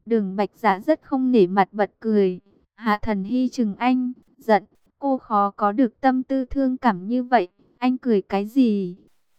Đường Bạch Dạ rất không nể mặt bật cười. Hạ Thần Hy chừng anh, giận, cô khó có được tâm tư thương cảm như vậy, anh cười cái gì?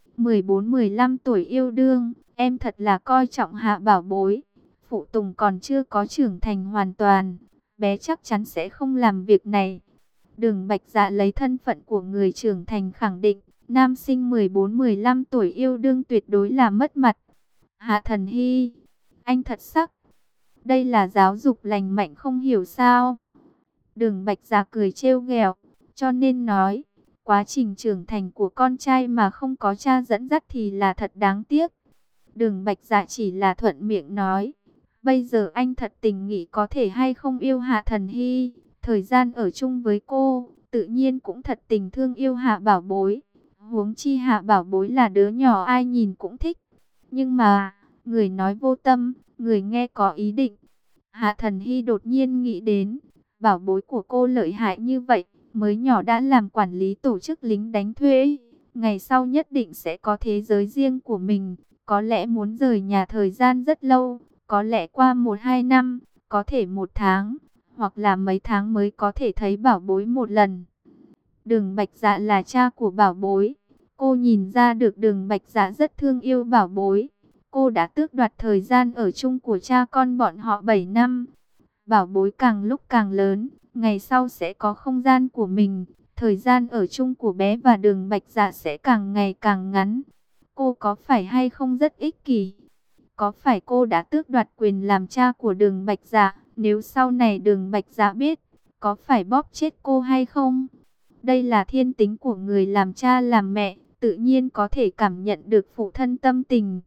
14-15 tuổi yêu đương, em thật là coi trọng Hạ bảo bối. Phụ Tùng còn chưa có trưởng thành hoàn toàn, bé chắc chắn sẽ không làm việc này. Đường Bạch Dạ lấy thân phận của người trưởng thành khẳng định, nam sinh 14-15 tuổi yêu đương tuyệt đối là mất mặt. Hạ Thần Hy, anh thật sắc. Đây là giáo dục lành mạnh không hiểu sao. Đường Bạch Dạ cười trêu ghẹo, cho nên nói, quá trình trưởng thành của con trai mà không có cha dẫn dắt thì là thật đáng tiếc. Đường Bạch Dạ chỉ là thuận miệng nói, bây giờ anh thật tình nghĩ có thể hay không yêu Hạ Thần Hy, thời gian ở chung với cô, tự nhiên cũng thật tình thương yêu Hạ bảo bối. Huống chi Hạ bảo bối là đứa nhỏ ai nhìn cũng thích. Nhưng mà, người nói vô tâm, người nghe có ý định. Hạ Thần Hy đột nhiên nghĩ đến, bảo bối của cô lợi hại như vậy, mới nhỏ đã làm quản lý tổ chức lính đánh thuê. Ngày sau nhất định sẽ có thế giới riêng của mình, có lẽ muốn rời nhà thời gian rất lâu, có lẽ qua 1-2 năm, có thể 1 tháng, hoặc là mấy tháng mới có thể thấy bảo bối một lần. Đường Bạch Dạ là cha của bảo bối, cô nhìn ra được Đường Bạch Dạ rất thương yêu bảo bối. Cô đã tước đoạt thời gian ở chung của cha con bọn họ 7 năm. Bảo bối càng lúc càng lớn, ngày sau sẽ có không gian của mình. Thời gian ở chung của bé và Đường Bạch Dạ sẽ càng ngày càng ngắn. Cô có phải hay không rất ích kỷ? Có phải cô đã tước đoạt quyền làm cha của Đường Bạch Dạ? Nếu sau này Đường Bạch Dạ biết, có phải bóp chết cô hay không? Đây là thiên tính của người làm cha làm mẹ, tự nhiên có thể cảm nhận được phụ thân tâm tình.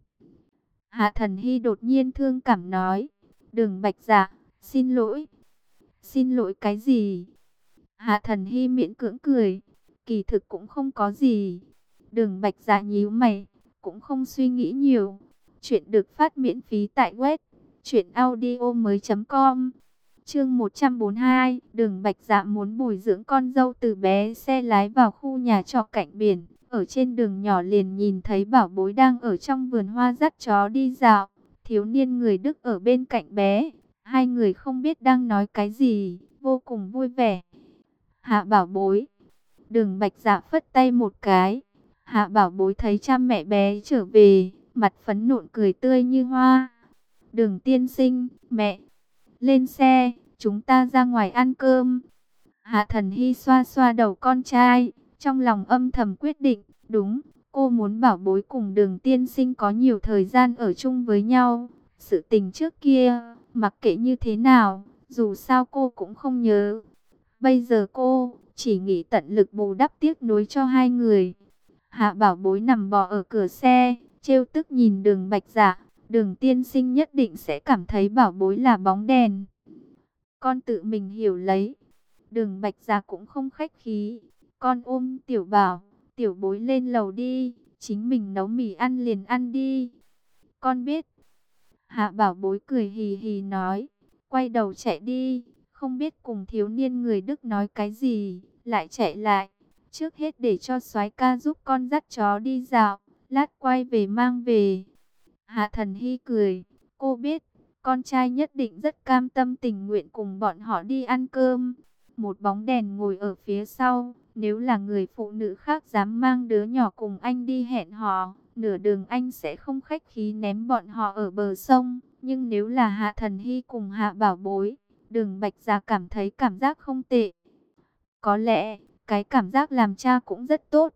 Hạ Thần Hy đột nhiên thương cảm nói, Đường Bạch Dạ, xin lỗi. Xin lỗi cái gì? Hạ Thần Hy miễn cưỡng cười, kỳ thực cũng không có gì. Đường Bạch Dạ nhíu mày, cũng không suy nghĩ nhiều. Chuyện được phát miễn phí tại web truyệnaudiomoi.com. Chương 142, Đường Bạch Dạ muốn bồi dưỡng con dâu từ bé. Xe lái vào khu nhà trọ cạnh biển, ở trên đường nhỏ liền nhìn thấy bảo bối đang ở trong vườn hoa dắt chó đi dạo. Thiếu niên người Đức ở bên cạnh bé, hai người không biết đang nói cái gì, vô cùng vui vẻ. Hạ bảo bối. Đường Bạch Dạ phất tay một cái. Hạ bảo bối thấy cha mẹ bé trở về, mặt phấn nộn cười tươi như hoa. Đường tiên sinh, mẹ, lên xe, chúng ta ra ngoài ăn cơm. Hạ Thần Hy xoa xoa đầu con trai, trong lòng âm thầm quyết định, đúng, cô muốn bảo bối cùng Đường tiên sinh có nhiều thời gian ở chung với nhau. Sự tình trước kia, mặc kệ như thế nào, dù sao cô cũng không nhớ. Bây giờ cô chỉ nghĩ tận lực bù đắp tiếc nuối cho hai người. Hạ bảo bối nằm bò ở cửa xe, trêu tức nhìn Đường Bạch Dạ. Đường tiên sinh nhất định sẽ cảm thấy bảo bối là bóng đèn. Con tự mình hiểu lấy. Đường Bạch Dạ cũng không khách khí. Con ôm tiểu bảo, tiểu bối lên lầu đi, chính mình nấu mì ăn liền ăn đi. Con biết. Hạ bảo bối cười hì hì nói, quay đầu chạy đi, không biết cùng thiếu niên người Đức nói cái gì, lại chạy lại. Trước hết để cho soái ca giúp con dắt chó đi dạo, lát quay về mang về. Hạ Thần Hy cười, cô biết, con trai nhất định rất cam tâm tình nguyện cùng bọn họ đi ăn cơm. Một bóng đèn ngồi ở phía sau, nếu là người phụ nữ khác dám mang đứa nhỏ cùng anh đi hẹn hò, nửa đường anh sẽ không khách khí ném bọn họ ở bờ sông. Nhưng nếu là Hạ Thần Hy cùng Hạ bảo bối, Đường Bạch Dạ cảm thấy cảm giác không tệ. Có lẽ, cái cảm giác làm cha cũng rất tốt.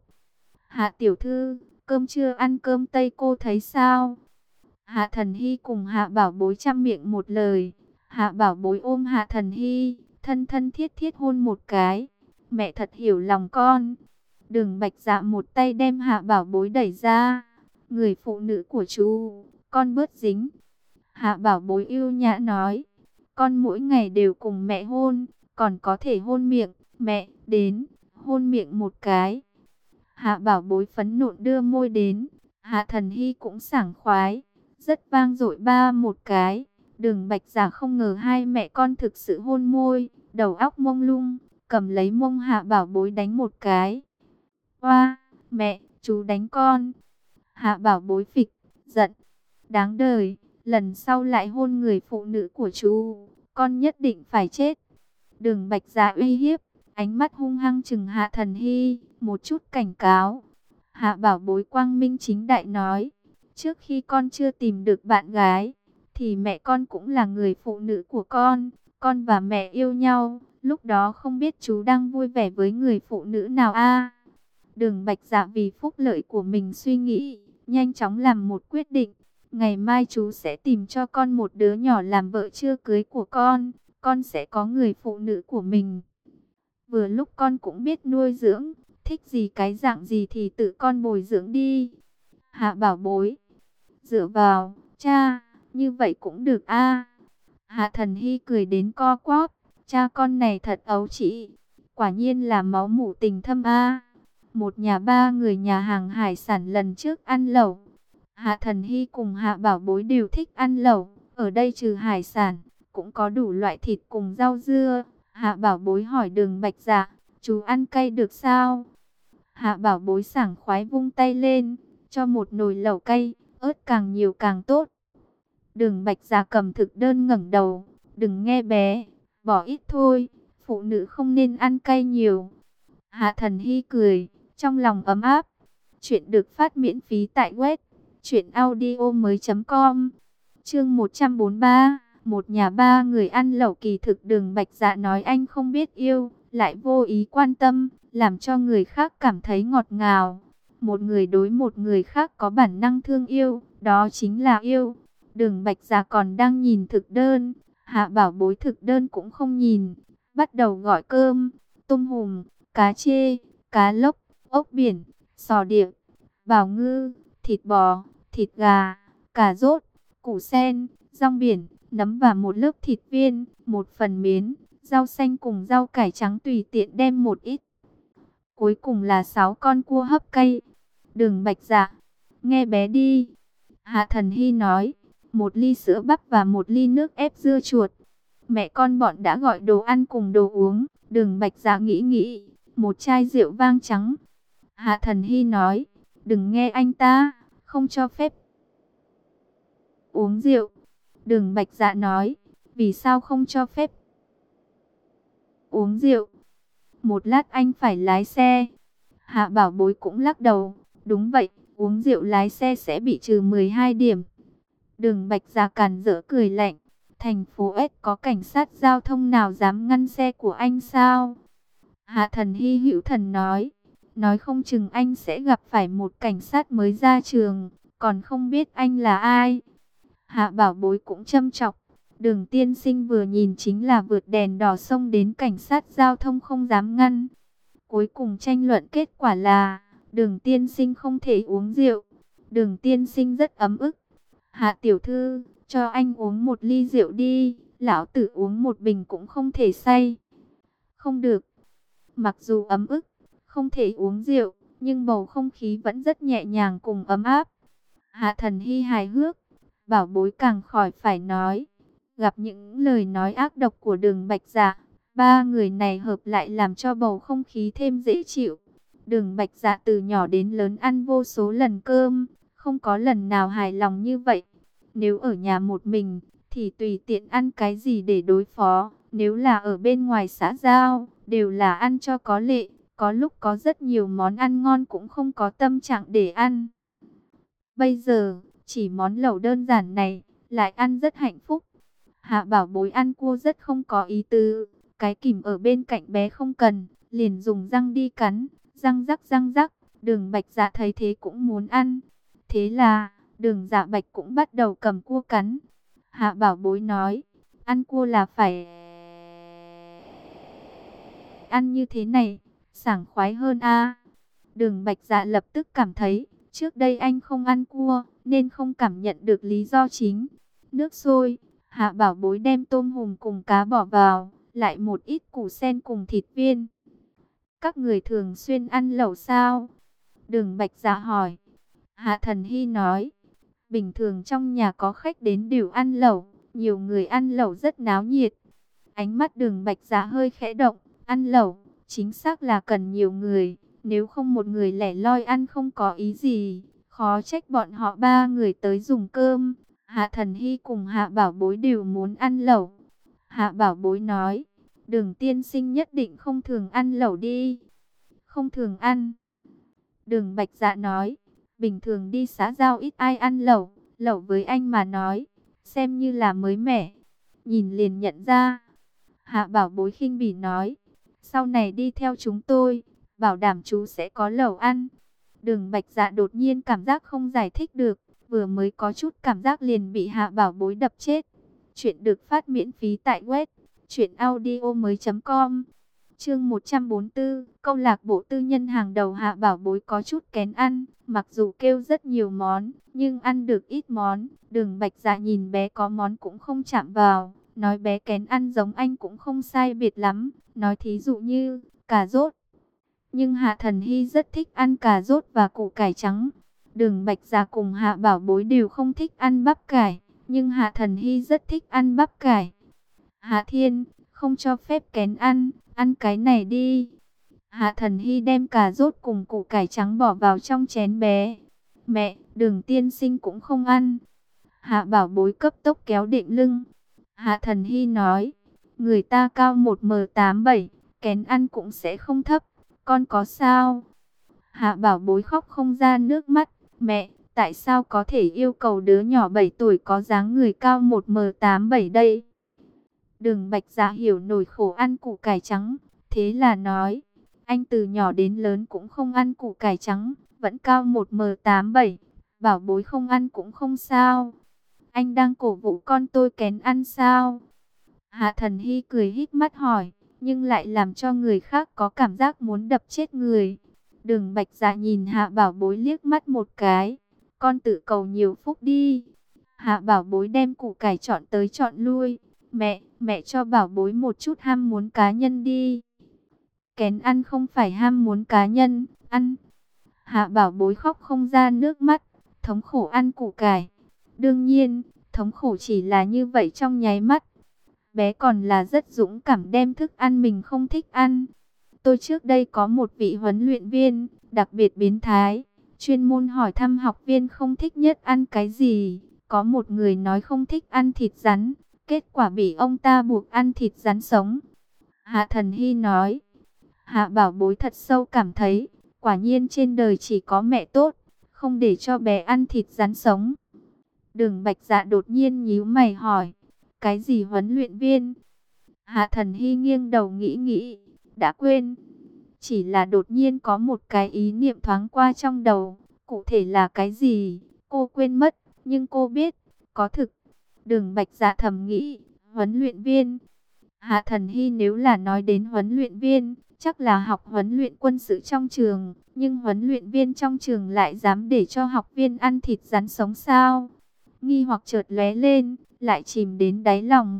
Hạ tiểu thư, cơm trưa ăn cơm Tây cô thấy sao? Hạ Thần Hy cùng Hạ bảo bối chăm miệng một lời. Hạ bảo bối ôm Hạ Thần Hy, thân thân thiết thiết hôn một cái. Mẹ thật hiểu lòng con. Đường Bạch Dạ một tay đem Hạ bảo bối đẩy ra. Người phụ nữ của chú, con bớt dính. Hạ bảo bối yêu nhã nói, con mỗi ngày đều cùng mẹ hôn, còn có thể hôn miệng, mẹ, đến, hôn miệng một cái. Hạ bảo bối phấn nộn đưa môi đến, Hạ Thần Hy cũng sảng khoái, rất vang dội ba một cái. Đường Bạch Dạ không ngờ hai mẹ con thực sự hôn môi, đầu óc mông lung, cầm lấy mông Hạ bảo bối đánh một cái. Oa, mẹ, chú đánh con. Hạ bảo bối phịch, giận, đáng đời, lần sau lại hôn người phụ nữ của chú, con nhất định phải chết. Đường Bạch Dạ uy hiếp, ánh mắt hung hăng trừng Hạ Thần Hy, một chút cảnh cáo. Hạ Bảo Bối quang minh chính đại nói, trước khi con chưa tìm được bạn gái, thì mẹ con cũng là người phụ nữ của con và mẹ yêu nhau, lúc đó không biết chú đang vui vẻ với người phụ nữ nào a. Đường Bạch Dạ vì phúc lợi của mình suy nghĩ, nhanh chóng làm một quyết định, ngày mai chú sẽ tìm cho con một đứa nhỏ làm vợ chưa cưới của con sẽ có người phụ nữ của mình. Vừa lúc con cũng biết nuôi dưỡng, thích gì cái dạng gì thì tự con bồi dưỡng đi. Hạ Bảo Bối, dựa vào, cha, như vậy cũng được a. Hạ Thần Hy cười đến co quắp, cha con này thật ấu trĩ, quả nhiên là máu mủ tình thâm a. Một nhà ba người nhà hàng hải sản lần trước ăn lẩu. Hạ Thần Hy cùng Hạ Bảo Bối đều thích ăn lẩu, ở đây trừ hải sản, cũng có đủ loại thịt cùng rau dưa. Hạ Bảo Bối hỏi Đường Bạch Dạ, chú ăn cay được sao? Hạ Bảo Bối sảng khoái vung tay lên, cho một nồi lẩu cay, ớt càng nhiều càng tốt. Đường Bạch Dạ cầm thực đơn ngẩng đầu, đừng nghe bé, bỏ ít thôi, phụ nữ không nên ăn cay nhiều. Hạ Thần Hy cười, trong lòng ấm áp. Chuyện được phát miễn phí tại web truyệnaudiomoi.com. Chương 143, một nhà ba người ăn lẩu. Kỳ thực Đường Bạch Dạ nói anh không biết yêu, lại vô ý quan tâm, làm cho người khác cảm thấy ngọt ngào. Một người đối một người khác có bản năng thương yêu, đó chính là yêu. Đường Bạch Dạ còn đang nhìn thực đơn, Hạ Bảo Bối thực đơn cũng không nhìn, bắt đầu gọi cơm, tôm hùm, cá chê, cá lóc, ốc biển, sò điệp, bào ngư, thịt bò, thịt gà, cà rốt, củ sen, rong biển, nấm và một lớp thịt viên, một phần miến, rau xanh cùng rau cải trắng tùy tiện đem một ít. Cuối cùng là 6 con cua hấp cay. Đường Bạch Dạ, nghe bé đi. Hạ Thần Hy nói, một ly sữa bắp và một ly nước ép dưa chuột. Mẹ con bọn đã gọi đồ ăn cùng đồ uống. Đường Bạch Dạ nghĩ, một chai rượu vang trắng. Hạ Thần Hy nói, đừng nghe anh ta, không cho phép uống rượu. Đường Bạch Dạ nói, vì sao không cho phép uống rượu? Một lát anh phải lái xe. Hạ Bảo Bối cũng lắc đầu, đúng vậy, uống rượu lái xe sẽ bị trừ 12 điểm. Đường Bạch Dạ càn rỡ cười lạnh, thành phố S có cảnh sát giao thông nào dám ngăn xe của anh sao? Hạ Thần Hy hữu thần nói không chừng anh sẽ gặp phải một cảnh sát mới ra trường, còn không biết anh là ai. Hạ Bảo Bối cũng châm chọc, Đường tiên sinh vừa nhìn chính là vượt đèn đỏ xông đến cảnh sát giao thông không dám ngăn. Cuối cùng tranh luận kết quả là, Đường tiên sinh không thể uống rượu. Đường tiên sinh rất ấm ức. Hạ tiểu thư, cho anh uống một ly rượu đi, lão tử uống một bình cũng không thể say. Không được. Mặc dù ấm ức, không thể uống rượu, nhưng bầu không khí vẫn rất nhẹ nhàng cùng ấm áp. Hạ Thần Hy hài hước, Bảo Bối càng khỏi phải nói. Gặp những lời nói ác độc của Đường Bạch Dạ, ba người này hợp lại làm cho bầu không khí thêm dễ chịu. Đường Bạch Dạ từ nhỏ đến lớn ăn vô số lần cơm, không có lần nào hài lòng như vậy. Nếu ở nhà một mình, thì tùy tiện ăn cái gì để đối phó. Nếu là ở bên ngoài xã giao, đều là ăn cho có lệ. Có lúc có rất nhiều món ăn ngon cũng không có tâm trạng để ăn. Bây giờ, chỉ món lẩu đơn giản này, lại ăn rất hạnh phúc. Hạ Bảo Bối ăn cua rất không có ý tứ. Cái kìm ở bên cạnh bé không cần, liền dùng răng đi cắn, răng rắc. Đường Bạch Dạ thấy thế cũng muốn ăn. Thế là, Đường Dạ Bạch cũng bắt đầu cầm cua cắn. Hạ Bảo Bối nói, ăn cua là phải ăn như thế này, sảng khoái hơn a. Đường Bạch Dạ lập tức cảm thấy, trước đây anh không ăn cua, nên không cảm nhận được lý do chính. Nước sôi, Hạ Bảo Bối đem tôm hùm cùng cá bỏ vào, lại một ít củ sen cùng thịt viên. Các người thường xuyên ăn lẩu sao? Đường Bạch Dạ hỏi. Hạ Thần Hy nói, bình thường trong nhà có khách đến đều ăn lẩu, nhiều người ăn lẩu rất náo nhiệt. Ánh mắt Đường Bạch Dạ hơi khẽ động, ăn lẩu, chính xác là cần nhiều người, nếu không một người lẻ loi ăn không có ý gì, khó trách bọn họ ba người tới dùng cơm. Hạ Thần Hy cùng Hạ Bảo Bối đều muốn ăn lẩu. Hạ Bảo Bối nói, Đường tiên sinh nhất định không thường ăn lẩu đi. Không thường ăn. Đường Bạch Dạ nói, bình thường đi xã giao ít ai ăn lẩu. Lẩu với anh mà nói, xem như là mới mẻ. Nhìn liền nhận ra. Hạ Bảo Bối khinh bỉ nói, sau này đi theo chúng tôi, bảo đảm chú sẽ có lẩu ăn. Đường Bạch Dạ đột nhiên cảm giác không giải thích được, vừa mới có chút cảm giác liền bị Hạ Bảo Bối đập chết. Chuyện được phát miễn phí tại web truyệnaudiomoi.com. Chương 144, câu lạc bộ tư nhân hàng đầu. Hạ Bảo Bối có chút kén ăn, mặc dù kêu rất nhiều món, nhưng ăn được ít món. Đường Bạch Dạ nhìn bé có món cũng không chạm vào, nói bé kén ăn giống anh cũng không sai biệt lắm, nói thí dụ như cà rốt. Nhưng Hạ Thần Hy rất thích ăn cà rốt và củ cải trắng. Đường Bạch Dạ cùng Hạ Bảo Bối đều không thích ăn bắp cải, nhưng Hạ Thần Hy rất thích ăn bắp cải. Hạ Thiên, không cho phép kén ăn, ăn cái này đi. Hạ Thần Hy đem cà rốt cùng củ cải trắng bỏ vào trong chén bé. Mẹ, Đường tiên sinh cũng không ăn. Hạ Bảo Bối cấp tốc kéo định lưng. Hạ Thần Hy nói, người ta cao 1m87, kén ăn cũng sẽ không thấp, con có sao? Hạ Bảo Bối khóc không ra nước mắt. Mẹ, tại sao có thể yêu cầu đứa nhỏ 7 tuổi có dáng người cao 1m87 đây? Đường Bạch Dạ hiểu nổi khổ ăn củ cải trắng, thế là nói, anh từ nhỏ đến lớn cũng không ăn củ cải trắng, vẫn cao 1m87, Bảo Bối không ăn cũng không sao. Anh đang cổ vũ con tôi kén ăn sao? Hạ Thần Hy cười híp mắt hỏi, nhưng lại làm cho người khác có cảm giác muốn đập chết người. Đường Bạch Dạ nhìn Hạ Bảo Bối liếc mắt một cái, con tự cầu nhiều phúc đi. Hạ Bảo Bối đem củ cải chọn tới chọn lui. Mẹ cho Bảo Bối một chút ham muốn cá nhân đi. Kén ăn không phải ham muốn cá nhân, ăn. Hạ Bảo Bối khóc không ra nước mắt, thống khổ ăn củ cải. Đương nhiên, thống khổ chỉ là như vậy trong nháy mắt. Bé còn là rất dũng cảm đem thức ăn mình không thích ăn. Tôi trước đây có một vị huấn luyện viên, đặc biệt biến thái, chuyên môn hỏi thăm học viên không thích nhất ăn cái gì. Có một người nói không thích ăn thịt rắn, kết quả bị ông ta buộc ăn thịt rắn sống. Hạ Thần Hy nói, Hạ Bảo Bối thật sâu cảm thấy, quả nhiên trên đời chỉ có mẹ tốt, không để cho bé ăn thịt rắn sống. Đường Bạch Dạ đột nhiên nhíu mày hỏi, cái gì huấn luyện viên? Hạ Thần Hy nghiêng đầu nghĩ nghĩ, đã quên. Chỉ là đột nhiên có một cái ý niệm thoáng qua trong đầu, cụ thể là cái gì, cô quên mất, nhưng cô biết, có thực. Đường Bạch Dạ thầm nghĩ, huấn luyện viên. Hạ Thần Hy nếu là nói đến huấn luyện viên, chắc là học huấn luyện quân sự trong trường, nhưng huấn luyện viên trong trường lại dám để cho học viên ăn thịt rắn sống sao? Nghi hoặc chợt lóe lên, lại chìm đến đáy lòng.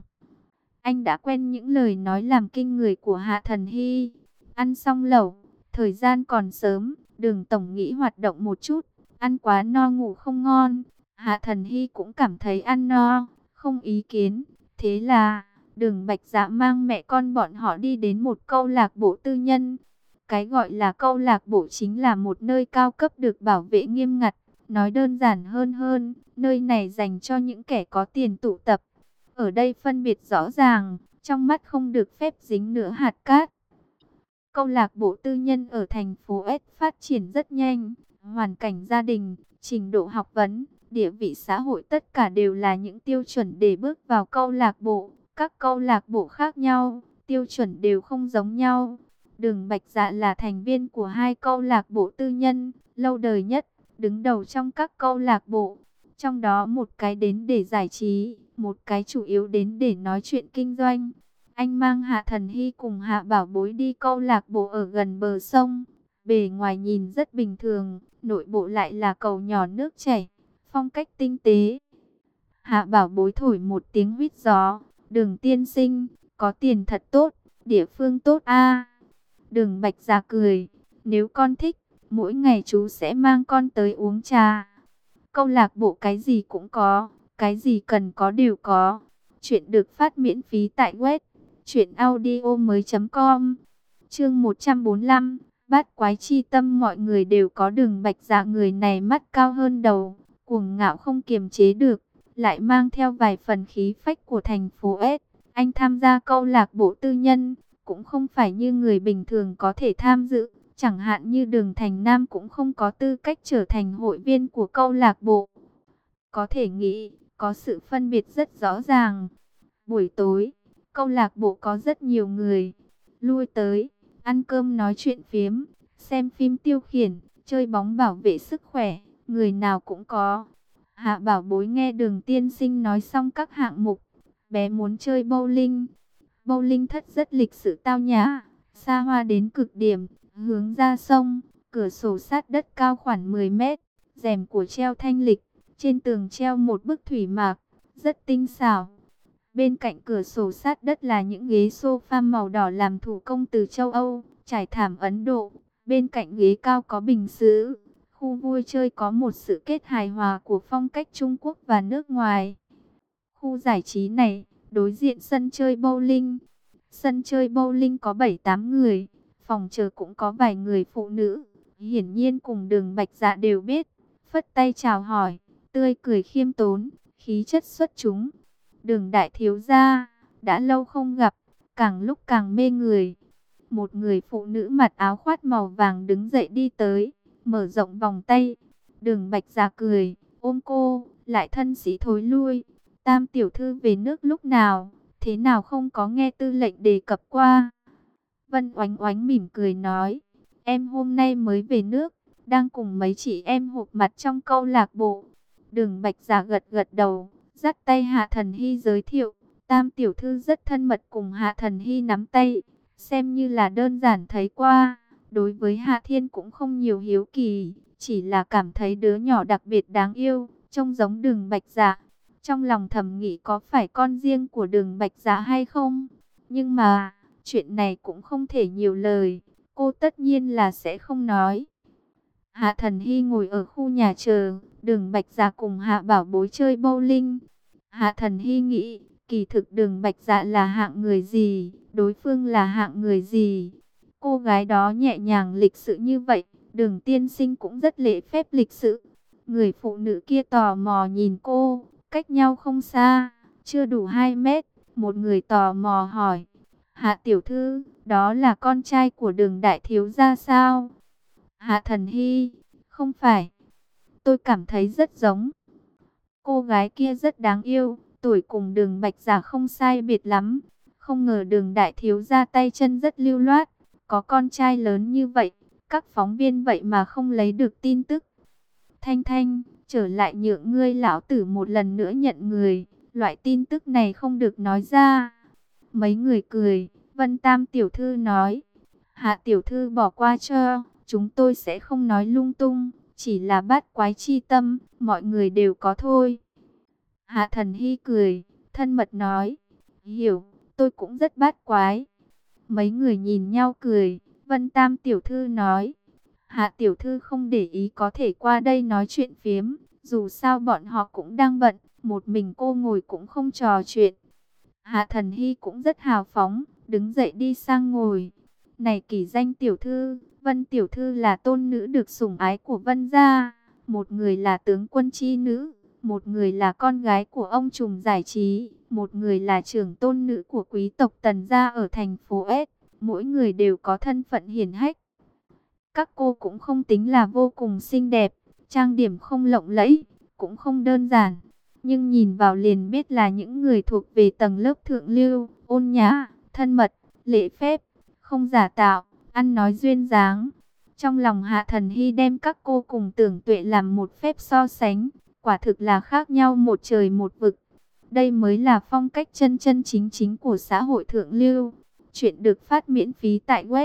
Anh đã quen những lời nói làm kinh người của Hạ Thần Hy. Ăn xong lẩu, thời gian còn sớm, Đường tổng nghĩ hoạt động một chút, ăn quá no ngủ không ngon. Hạ Thần Hy cũng cảm thấy ăn no, không ý kiến. Thế là, Đường Bạch Dạ mang mẹ con bọn họ đi đến một câu lạc bộ tư nhân. Cái gọi là câu lạc bộ chính là một nơi cao cấp được bảo vệ nghiêm ngặt. Nói đơn giản hơn, nơi này dành cho những kẻ có tiền tụ tập. Ở đây phân biệt rõ ràng, trong mắt không được phép dính nửa hạt cát. Câu lạc bộ tư nhân ở thành phố S phát triển rất nhanh, hoàn cảnh gia đình, trình độ học vấn, địa vị xã hội tất cả đều là những tiêu chuẩn để bước vào câu lạc bộ. Các câu lạc bộ khác nhau, tiêu chuẩn đều không giống nhau. Đường Bạch Dạ là thành viên của hai câu lạc bộ tư nhân, lâu đời nhất, đứng đầu trong các câu lạc bộ. Trong đó một cái đến để giải trí, một cái chủ yếu đến để nói chuyện kinh doanh. Anh mang Hạ Thần Hy cùng Hạ Bảo Bối đi câu lạc bộ ở gần bờ sông. Bề ngoài nhìn rất bình thường, nội bộ lại là cầu nhỏ nước chảy, phong cách tinh tế. Hạ Bảo Bối thổi một tiếng huýt gió. Đường tiên sinh, có tiền thật tốt, địa phương tốt a. Đường Bạch Dạ cười, nếu con thích, mỗi ngày chú sẽ mang con tới uống trà. Câu lạc bộ cái gì cũng có, cái gì cần có đều có. Chuyện được phát miễn phí tại web truyệnaudiomoi.com. Chương 145, bát quái chi tâm. Mọi người đều có Đường Bạch Dạ người này mắt cao hơn đầu, cuồng ngạo không kiềm chế được. lại mang theo vài phần khí phách của thành phố S. Anh tham gia câu lạc bộ tư nhân, cũng không phải như người bình thường có thể tham dự. Chẳng hạn như Đường Thành Nam cũng không có tư cách trở thành hội viên của câu lạc bộ. Có thể nghĩ, có sự phân biệt rất rõ ràng. Buổi tối, câu lạc bộ có rất nhiều người lui tới, ăn cơm nói chuyện phiếm, xem phim tiêu khiển, chơi bóng bảo vệ sức khỏe, người nào cũng có. Hạ Bảo Bối nghe Đường tiên sinh nói xong các hạng mục, bé muốn chơi bowling. Bowling thất rất lịch sự tao nhã, xa hoa đến cực điểm, hướng ra sông, cửa sổ sát đất cao khoảng 10 mét, rèm của treo thanh lịch, trên tường treo một bức thủy mạc, rất tinh xảo. Bên cạnh cửa sổ sát đất là những ghế sofa màu đỏ làm thủ công từ châu Âu, trải thảm Ấn Độ. Bên cạnh ghế cao có bình sứ. Khu vui chơi có một sự kết hài hòa của phong cách Trung Quốc và nước ngoài. Khu giải trí này, đối diện sân chơi bowling. Sân chơi bowling có 7-8 người, phòng chờ cũng có vài người phụ nữ. Hiển nhiên cùng Đường Bạch Dạ đều biết, phất tay chào hỏi, tươi cười khiêm tốn, khí chất xuất chúng. Đường đại thiếu gia, đã lâu không gặp, càng lúc càng mê người. Một người phụ nữ mặc áo khoác màu vàng đứng dậy đi tới, mở rộng vòng tay. Đường Bạch Dạ cười, ôm cô, lại thân sĩ thối lui. Tam tiểu thư về nước lúc nào, thế nào không có nghe tư lệnh đề cập qua. Vân Oánh Oánh mỉm cười nói, em hôm nay mới về nước, đang cùng mấy chị em họp mặt trong câu lạc bộ. Đường Bạch Dạ gật gật đầu, dắt tay Hạ Thần Hy giới thiệu, Tam tiểu thư rất thân mật cùng Hạ Thần Hy nắm tay, xem như là đơn giản thấy qua. Đối với Hạ Thiên cũng không nhiều hiếu kỳ, chỉ là cảm thấy đứa nhỏ đặc biệt đáng yêu, trông giống Đường Bạch Dạ. Trong lòng thầm nghĩ có phải con riêng của Đường Bạch Dạ hay không? Nhưng mà, chuyện này cũng không thể nhiều lời, cô tất nhiên là sẽ không nói. Hạ Thần Hy ngồi ở khu nhà chờ, Đường Bạch Dạ cùng Hạ Bảo Bối chơi bowling. Hạ Thần Hy nghĩ, kỳ thực Đường Bạch Dạ là hạng người gì, đối phương là hạng người gì. Cô gái đó nhẹ nhàng lịch sự như vậy, Đường tiên sinh cũng rất lễ phép lịch sự. Người phụ nữ kia tò mò nhìn cô, cách nhau không xa, chưa đủ 2 mét. Một người tò mò hỏi, Hạ tiểu thư, đó là con trai của Đường đại thiếu gia sao? Hạ Thần Hy, không phải, tôi cảm thấy rất giống. Cô gái kia rất đáng yêu, tuổi cùng Đường Bạch Dạ không sai biệt lắm. Không ngờ Đường đại thiếu gia tay chân rất lưu loát, có con trai lớn như vậy, các phóng viên vậy mà không lấy được tin tức. Thanh Thanh, trở lại nhượng ngươi lão tử một lần nữa nhận người, loại tin tức này không được nói ra. Mấy người cười, Vân Tam tiểu thư nói, Hạ tiểu thư bỏ qua cho, chúng tôi sẽ không nói lung tung, chỉ là bát quái chi tâm, mọi người đều có thôi. Hạ Thần Hy cười, thân mật nói, hiểu, tôi cũng rất bát quái. Mấy người nhìn nhau cười, Vân Tam tiểu thư nói, Hạ tiểu thư không để ý có thể qua đây nói chuyện phiếm, dù sao bọn họ cũng đang bận, một mình cô ngồi cũng không trò chuyện. Hạ Thần Hy cũng rất hào phóng, đứng dậy đi sang ngồi. Này Kỷ Danh tiểu thư, Vân tiểu thư là tôn nữ được sủng ái của Vân gia, một người là tướng quân chi nữ, một người là con gái của ông trùm giải trí, một người là trưởng tôn nữ của quý tộc Tần gia ở thành phố S, mỗi người đều có thân phận hiển hách. Các cô cũng không tính là vô cùng xinh đẹp, trang điểm không lộng lẫy, cũng không đơn giản, nhưng nhìn vào liền biết là những người thuộc về tầng lớp thượng lưu, ôn nhã, thân mật, lễ phép, không giả tạo, ăn nói duyên dáng. Trong lòng Hạ Thần Hy đem các cô cùng Tưởng Tuệ làm một phép so sánh, quả thực là khác nhau một trời một vực. Đây mới là phong cách chân chân chính chính của xã hội thượng lưu. Chuyện được phát miễn phí tại web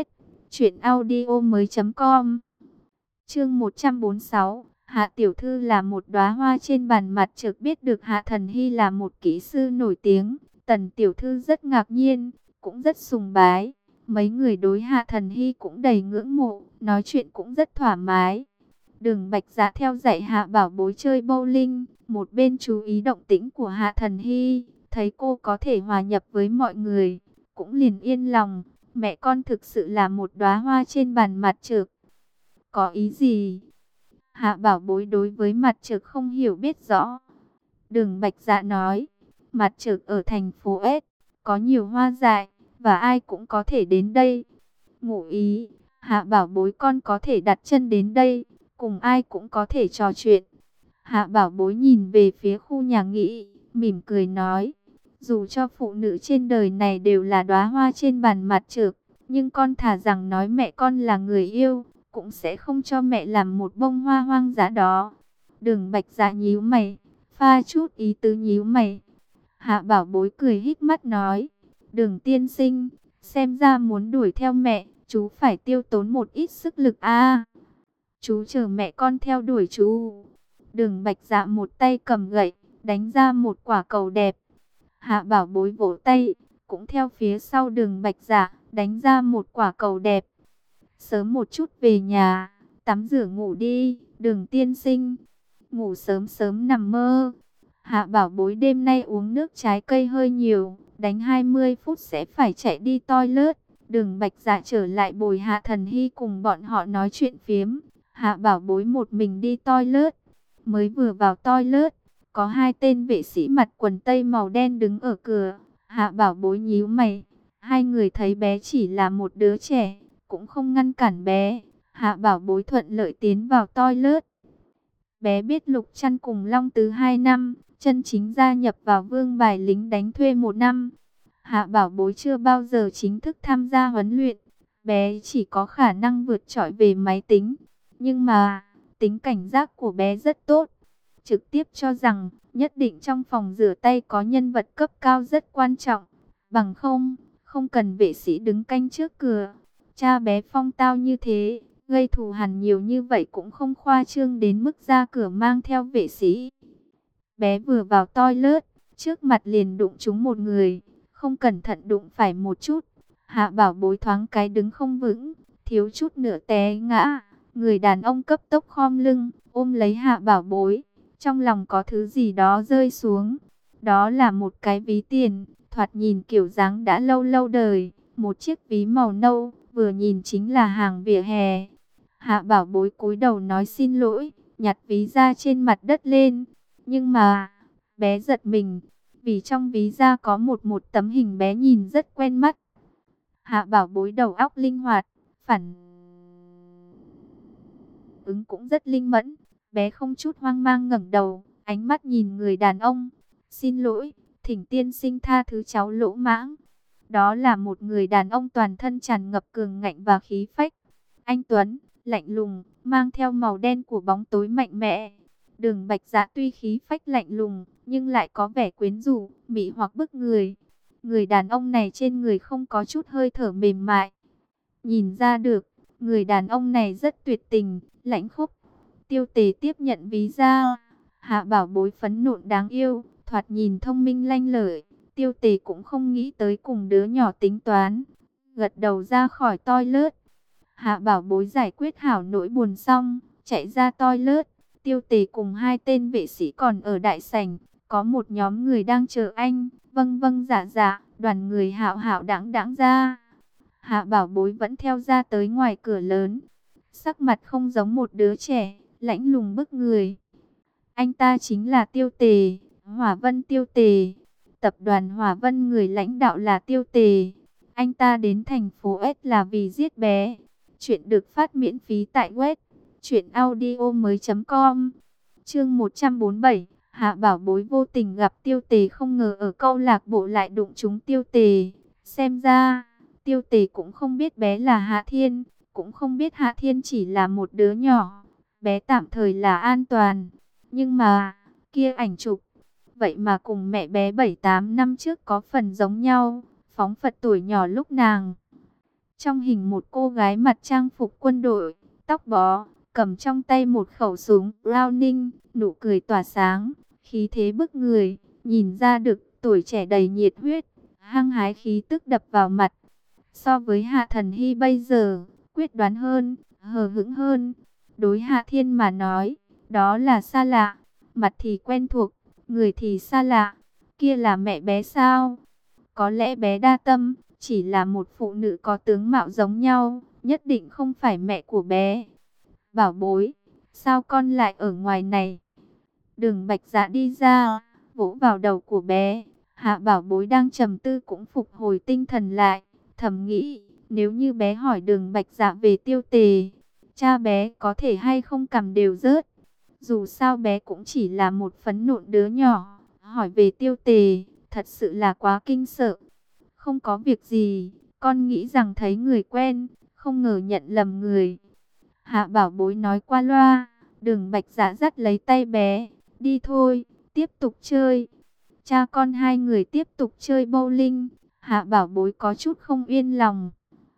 truyệnaudiomoi.com. Chương 146, Hạ tiểu thư là một đóa hoa trên bàn mặt trược. Biết được Hạ Thần Hy là một kỹ sư nổi tiếng, Tần tiểu thư rất ngạc nhiên, cũng rất sùng bái. Mấy người đối Hạ Thần Hy cũng đầy ngưỡng mộ, nói chuyện cũng rất thoải mái. Đường Bạch Dạ theo dạy Hạ Bảo Bối chơi bowling, một bên chú ý động tĩnh của Hạ Thần Hy, thấy cô có thể hòa nhập với mọi người, cũng liền yên lòng. Mẹ con thực sự là một đóa hoa trên bàn mặt trược. Có ý gì? Hạ Bảo Bối đối với mặt trược không hiểu biết rõ. Đường Bạch Dạ nói, mặt trực ở thành phố S, có nhiều hoa dại, và ai cũng có thể đến đây. Ngụ ý, Hạ Bảo Bối con có thể đặt chân đến đây, cùng ai cũng có thể trò chuyện. Hạ Bảo Bối nhìn về phía khu nhà nghỉ, mỉm cười nói, dù cho phụ nữ trên đời này đều là đóa hoa trên bàn mặt trược, nhưng con thà rằng nói mẹ con là người yêu, cũng sẽ không cho mẹ làm một bông hoa hoang dã đó. Đường Bạch Dạ nhíu mày, pha chút ý tứ nhíu mày. Hạ Bảo Bối cười híp mắt nói, Đường tiên sinh, xem ra muốn đuổi theo mẹ, chú phải tiêu tốn một ít sức lực a. Chú chờ mẹ con theo đuổi chú. Đường Bạch Dạ một tay cầm gậy, đánh ra một quả cầu đẹp. Hạ Bảo Bối vỗ tay, cũng theo phía sau Đường Bạch Dạ, đánh ra một quả cầu đẹp. Sớm một chút về nhà, tắm rửa ngủ đi, Đường tiên sinh. Ngủ sớm sớm nằm mơ. Hạ Bảo Bối đêm nay uống nước trái cây hơi nhiều, đánh 20 phút sẽ phải chạy đi toilet. Đường Bạch Dạ trở lại bồi Hạ Thần Hy cùng bọn họ nói chuyện phiếm. Hạ Bảo Bối một mình đi toilet. Mới vừa vào toilet, có hai tên vệ sĩ mặc quần tây màu đen đứng ở cửa. Hạ Bảo Bối nhíu mày. Hai người thấy bé chỉ là một đứa trẻ, cũng không ngăn cản bé. Hạ Bảo Bối thuận lợi tiến vào toilet. Bé biết Lục Trăn cùng Long Tứ 2 năm, chân chính gia nhập vào vương bài lính đánh thuê 1 năm. Hạ Bảo Bối chưa bao giờ chính thức tham gia huấn luyện. Bé chỉ có khả năng vượt trội về máy tính. Nhưng mà, tính cảnh giác của bé rất tốt. Trực tiếp cho rằng, nhất định trong phòng rửa tay có nhân vật cấp cao rất quan trọng. Bằng không cần vệ sĩ đứng canh trước cửa. Cha bé phong tao như thế, gây thù hằn nhiều như vậy cũng không khoa trương đến mức ra cửa mang theo vệ sĩ. Bé vừa vào toilet, trước mặt liền đụng trúng một người, không cẩn thận đụng phải một chút. Hạ Bảo Bối thoáng cái đứng không vững, thiếu chút nữa té ngã. Người đàn ông cấp tốc khom lưng, ôm lấy Hạ Bảo Bối, trong lòng có thứ gì đó rơi xuống. Đó là một cái ví tiền, thoạt nhìn kiểu dáng đã lâu lâu đời, một chiếc ví màu nâu, vừa nhìn chính là hàng vỉa hè. Hạ Bảo Bối cúi đầu nói xin lỗi, nhặt ví ra trên mặt đất lên. Nhưng mà, bé giật mình, vì trong ví da có một tấm hình bé nhìn rất quen mắt. Hạ Bảo Bối đầu óc linh hoạt, phản ứng cũng rất linh mẫn. Bé không chút hoang mang ngẩng đầu, ánh mắt nhìn người đàn ông. Xin lỗi, thỉnh tiên sinh tha thứ cháu lỗ mãng. Đó là một người đàn ông toàn thân tràn ngập cường ngạnh và khí phách. Anh tuấn, lạnh lùng, mang theo màu đen của bóng tối mạnh mẽ. Đường Bạch Dạ tuy khí phách lạnh lùng, nhưng lại có vẻ quyến rũ, mị hoặc bức người. Người đàn ông này trên người không có chút hơi thở mềm mại. Nhìn ra được, người đàn ông này rất tuyệt tình, lãnh khốc. Tiêu Tề tiếp nhận ví da. Hạ Bảo Bối phấn nộn đáng yêu, thoạt nhìn thông minh lanh lợi. Tiêu Tề cũng không nghĩ tới cùng đứa nhỏ tính toán. Gật đầu ra khỏi toilet. Hạ Bảo Bối giải quyết hảo nỗi buồn xong, chạy ra toilet. Tiêu Tề cùng hai tên vệ sĩ còn ở đại sảnh, có một nhóm người đang chờ anh. Vâng vâng dạ dạ, đoàn người hạo hạo đãng đãng ra. Hạ Bảo Bối vẫn theo ra tới ngoài cửa lớn. Sắc mặt không giống một đứa trẻ, lãnh lùng bức người. Anh ta chính là Tiêu Tề, Hỏa Vân Tiêu Tề. Tập đoàn Hỏa Vân người lãnh đạo là Tiêu Tề. Anh ta đến thành phố S là vì giết bé. Chuyện được phát miễn phí tại web truyệnaudiomoi.com. Chương 147. Hạ Bảo Bối vô tình gặp Tiêu Tề, không ngờ ở câu lạc bộ lại đụng trúng Tiêu Tề. Xem ra, Tiêu Tề cũng không biết bé là Hạ Thiên, cũng không biết Hạ Thiên chỉ là một đứa nhỏ. Bé tạm thời là an toàn. Nhưng mà, kia ảnh chụp, vậy mà cùng mẹ bé 7-8 năm trước có phần giống nhau, phóng phật tuổi nhỏ lúc nàng. Trong hình một cô gái mặc trang phục quân đội, tóc bó, cầm trong tay một khẩu súng Browning, nụ cười tỏa sáng, khí thế bức người, nhìn ra được tuổi trẻ đầy nhiệt huyết, hăng hái khí tức đập vào mặt. So với Hạ Thần Hy bây giờ, quyết đoán hơn, hờ hững hơn. Đối Hạ Thiên mà nói, đó là xa lạ, mặt thì quen thuộc, người thì xa lạ. Kia là mẹ bé sao? Có lẽ bé đa tâm, chỉ là một phụ nữ có tướng mạo giống nhau, nhất định không phải mẹ của bé. Bảo Bối, sao con lại ở ngoài này? Đường Bạch Dạ đi ra, vỗ vào đầu của bé. Hạ Bảo Bối đang trầm tư cũng phục hồi tinh thần lại, thầm nghĩ, nếu như bé hỏi Đường Bạch Dạ về Tiêu Tề, cha bé có thể hay không cầm đều rớt. Dù sao bé cũng chỉ là một phấn nộn đứa nhỏ, hỏi về Tiêu Tề, thật sự là quá kinh sợ. Không có việc gì, con nghĩ rằng thấy người quen, không ngờ nhận lầm người. Hạ Bảo Bối nói qua loa. Đường Bạch Dạ dắt lấy tay bé, đi thôi, tiếp tục chơi. Cha con hai người tiếp tục chơi bowling. Hạ Bảo Bối có chút không yên lòng.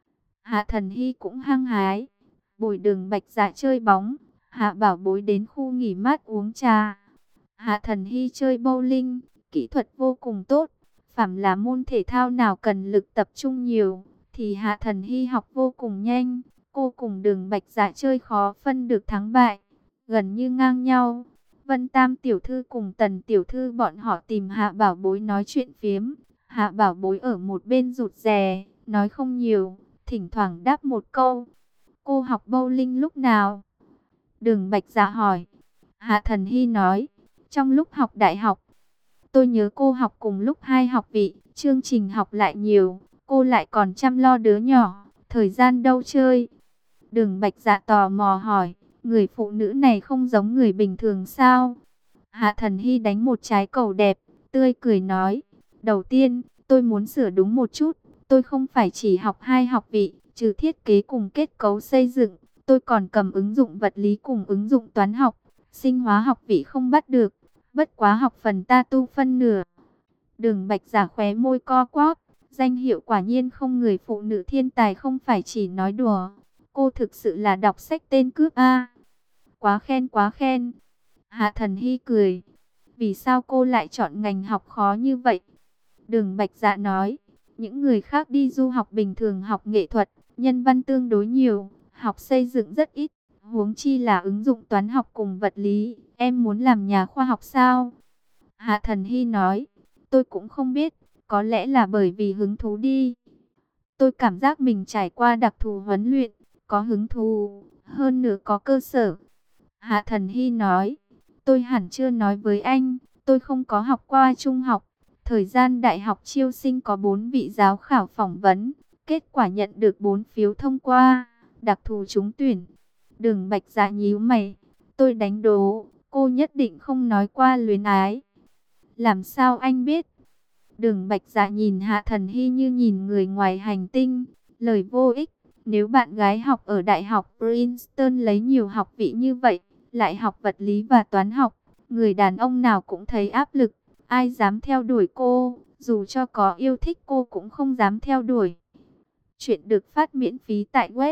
Hạ Thần Hy cũng hăng hái, bồi Đường Bạch Dạ chơi bóng. Hạ Bảo Bối đến khu nghỉ mát uống trà. Hạ Thần Hy chơi bowling, kỹ thuật vô cùng tốt. Phàm là môn thể thao nào cần lực tập trung nhiều, thì Hạ Thần Hy học vô cùng nhanh. Cô cùng Đường Bạch Dạ chơi khó phân được thắng bại, gần như ngang nhau. Vân Tam tiểu thư cùng Tần tiểu thư bọn họ tìm Hạ Bảo Bối nói chuyện phiếm. Hạ Bảo Bối ở một bên rụt rè, nói không nhiều, thỉnh thoảng đáp một câu. Cô học bowling lúc nào? Đường Bạch Dạ hỏi. Hạ Thần Hy nói, trong lúc học đại học. Tôi nhớ cô học cùng lúc hai học vị, chương trình học lại nhiều, cô lại còn chăm lo đứa nhỏ, thời gian đâu chơi. Đường Bạch Dạ tò mò hỏi, người phụ nữ này không giống người bình thường sao? Hạ Thần Hy đánh một trái cầu đẹp, tươi cười nói, đầu tiên, tôi muốn sửa đúng một chút, tôi không phải chỉ học hai học vị, trừ thiết kế cùng kết cấu xây dựng, tôi còn cầm ứng dụng vật lý cùng ứng dụng toán học, sinh hóa học vị không bắt được, bất quá học phần ta tu phân nửa. Đường Bạch Dạ khóe môi co quắp, danh hiệu quả nhiên không người phụ nữ thiên tài không phải chỉ nói đùa. Cô thực sự là đọc sách tên cướp a. Quá khen quá khen. Hạ Thần Hy cười. Vì sao cô lại chọn ngành học khó như vậy? Đường Bạch Dạ nói, những người khác đi du học bình thường học nghệ thuật, nhân văn tương đối nhiều, học xây dựng rất ít, huống chi là ứng dụng toán học cùng vật lý. Em muốn làm nhà khoa học sao? Hạ Thần Hy nói, tôi cũng không biết, có lẽ là bởi vì hứng thú đi. Tôi cảm giác mình trải qua đặc thù huấn luyện, có hứng thú, hơn nữa có cơ sở. Hạ Thần Hy nói, tôi hẳn chưa nói với anh, tôi không có học qua trung học. Thời gian đại học chiêu sinh có 4 vị giáo khảo phỏng vấn, kết quả nhận được 4 phiếu thông qua, đặc thù trúng tuyển. Đường Bạch Dạ nhíu mày, tôi đánh đố, cô nhất định không nói qua luyến ái. Làm sao anh biết? Đường Bạch Dạ nhìn Hạ Thần Hy như nhìn người ngoài hành tinh, lời vô ích. Nếu bạn gái học ở Đại học Princeton lấy nhiều học vị như vậy, lại học vật lý và toán học, người đàn ông nào cũng thấy áp lực, ai dám theo đuổi cô, dù cho có yêu thích cô cũng không dám theo đuổi. Chuyện được phát miễn phí tại web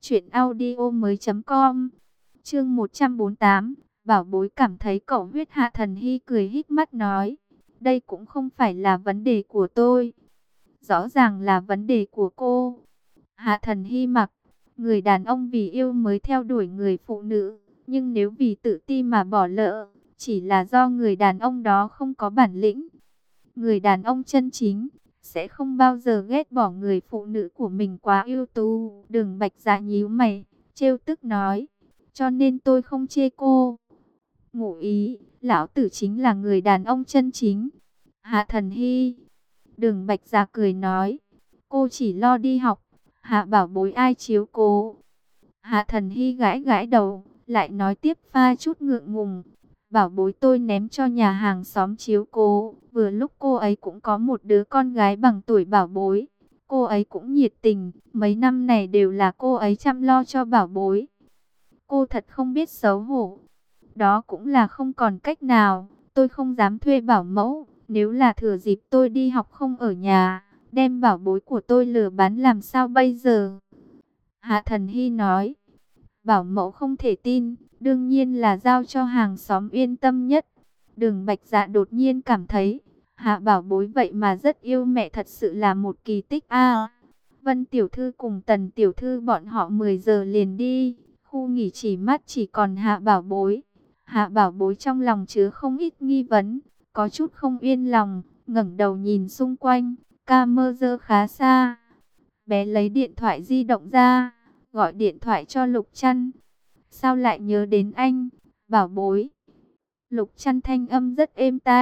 truyệnaudiomoi.com. Chương 148, Bảo Bối cảm thấy cẩu huyết. Hạ Thần Hy cười híp mắt nói, đây cũng không phải là vấn đề của tôi, rõ ràng là vấn đề của cô. Hạ Thần Hy mặc, người đàn ông vì yêu mới theo đuổi người phụ nữ, nhưng nếu vì tự ti mà bỏ lỡ, chỉ là do người đàn ông đó không có bản lĩnh. Người đàn ông chân chính sẽ không bao giờ ghét bỏ người phụ nữ của mình quá ưu tú. Đường Bạch Dạ nhíu mày, trêu tức nói, cho nên tôi không chê cô. Ngụ ý, lão tử chính là người đàn ông chân chính. Hạ Thần Hy. Đường Bạch Dạ cười nói, cô chỉ lo đi học, Hạ Bảo Bối ai chiếu cố? Hạ Thần Hy gãi gãi đầu, lại nói tiếp pha chút ngượng ngùng, Bảo Bối tôi ném cho nhà hàng xóm chiếu cố, vừa lúc cô ấy cũng có một đứa con gái bằng tuổi Bảo Bối, cô ấy cũng nhiệt tình, mấy năm này đều là cô ấy chăm lo cho Bảo Bối. Cô thật không biết xấu hổ. Đó cũng là không còn cách nào, tôi không dám thuê bảo mẫu, nếu là thừa dịp tôi đi học không ở nhà, đem Bảo Bối của tôi lừa bán làm sao bây giờ? Hạ Thần Hy nói, bảo mẫu không thể tin, đương nhiên là giao cho hàng xóm yên tâm nhất. Đường Bạch Dạ đột nhiên cảm thấy, Hạ Bảo Bối vậy mà rất yêu mẹ, thật sự là một kỳ tích a. Vân tiểu thư cùng Tần tiểu thư bọn họ 10 giờ liền đi, khu nghỉ chỉ mát chỉ còn Hạ Bảo Bối. Hạ Bảo Bối trong lòng chứa không ít nghi vấn, có chút không yên lòng, ngẩng đầu nhìn xung quanh, camera khá xa. Bé lấy điện thoại di động ra, gọi điện thoại cho Lục Trăn. Sao lại nhớ đến anh, Bảo Bối? Lục Trăn thanh âm rất êm tai,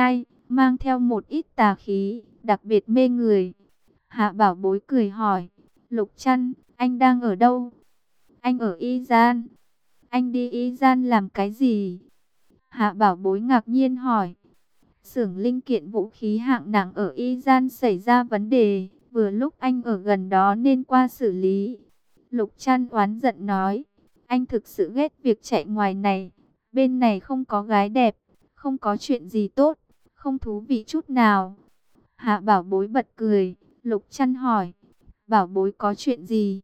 mang theo một ít tà khí, đặc biệt mê người. Hạ Bảo Bối cười hỏi, Lục Trăn, anh đang ở đâu? Anh ở Y Gian. Anh đi Y Gian làm cái gì? Hạ Bảo Bối ngạc nhiên hỏi. Xưởng linh kiện vũ khí hạng nặng ở Y Gian xảy ra vấn đề, vừa lúc anh ở gần đó nên qua xử lý. Lục Trăn oán giận nói, anh thực sự ghét việc chạy ngoài này. Bên này không có gái đẹp, không có chuyện gì tốt, không thú vị chút nào. Hạ Bảo Bối bật cười, Lục Trăn hỏi, Bảo Bối có chuyện gì?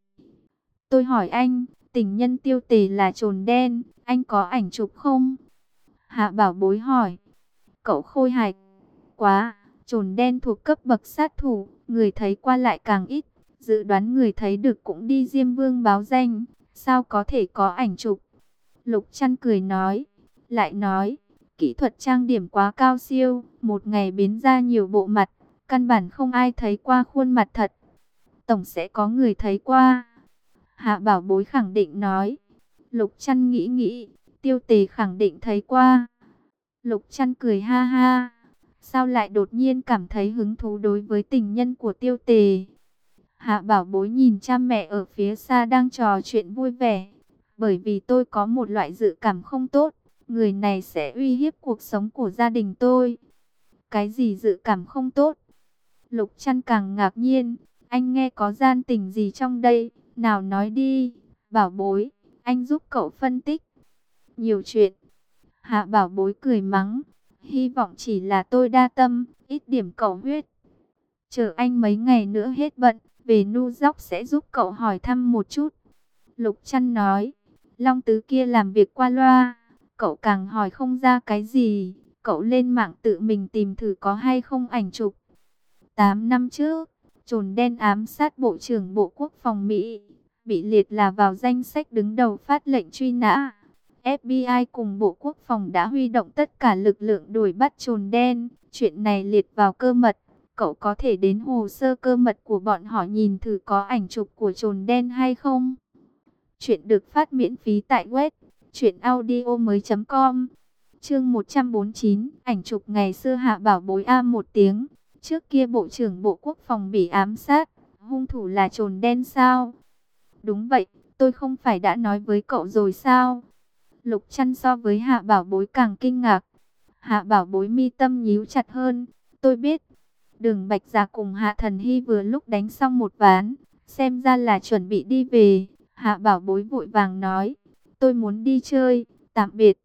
Tôi hỏi anh, tình nhân Tiêu Tề là trồn đen, anh có ảnh chụp không? Hạ Bảo Bối hỏi, cậu khôi hài quá, trồn đen thuộc cấp bậc sát thủ, người thấy qua lại càng ít, dự đoán người thấy được cũng đi Diêm Vương báo danh, sao có thể có ảnh chụp? Lục Trăn cười nói, lại nói, kỹ thuật trang điểm quá cao siêu, một ngày biến ra nhiều bộ mặt, căn bản không ai thấy qua khuôn mặt thật. Tổng sẽ có người thấy qua. Hạ Bảo Bối khẳng định nói. Lục Trăn nghĩ nghĩ, Tiêu Tề khẳng định thấy qua. Lục Trăn cười ha ha. Sao lại đột nhiên cảm thấy hứng thú đối với tình nhân của Tiêu Tề? Hạ Bảo Bối nhìn cha mẹ ở phía xa đang trò chuyện vui vẻ. Bởi vì tôi có một loại dự cảm không tốt. Người này sẽ uy hiếp cuộc sống của gia đình tôi. Cái gì dự cảm không tốt? Lục Trăn càng ngạc nhiên. Anh nghe có gian tình gì trong đây? Nào nói đi. Bảo Bối, anh giúp cậu phân tích. Nhiều chuyện. Hạ Bảo Bối cười mắng. Hy vọng chỉ là tôi đa tâm, ít điểm cầu huyết. Chờ anh mấy ngày nữa hết bận, về New York sẽ giúp cậu hỏi thăm một chút. Lục Trăn nói, Long Tứ kia làm việc qua loa, cậu càng hỏi không ra cái gì. Cậu lên mạng tự mình tìm thử có hay không ảnh chụp. 8 năm trước, trồn đen ám sát Bộ trưởng Bộ Quốc phòng Mỹ, bị liệt là vào danh sách đứng đầu phát lệnh truy nã. FBI cùng Bộ Quốc phòng đã huy động tất cả lực lượng đuổi bắt trồn đen. Chuyện này liệt vào cơ mật. Cậu có thể đến hồ sơ cơ mật của bọn họ nhìn thử có ảnh chụp của trồn đen hay không. Chuyện được phát miễn phí tại web truyệnaudiomoi.com. Chương 149, ảnh chụp ngày xưa Hạ Bảo Bối a một tiếng. Trước kia Bộ trưởng Bộ Quốc phòng bị ám sát, hung thủ là trồn đen sao? Đúng vậy, tôi không phải đã nói với cậu rồi sao? Lục Trăn so với Hạ Bảo Bối càng kinh ngạc. Hạ Bảo Bối mi tâm nhíu chặt hơn. Tôi biết, Đường Bạch Dạ cùng Hạ Thần Hy vừa lúc đánh xong một ván, xem ra là chuẩn bị đi về. Hạ Bảo Bối vội vàng nói, tôi muốn đi chơi, tạm biệt.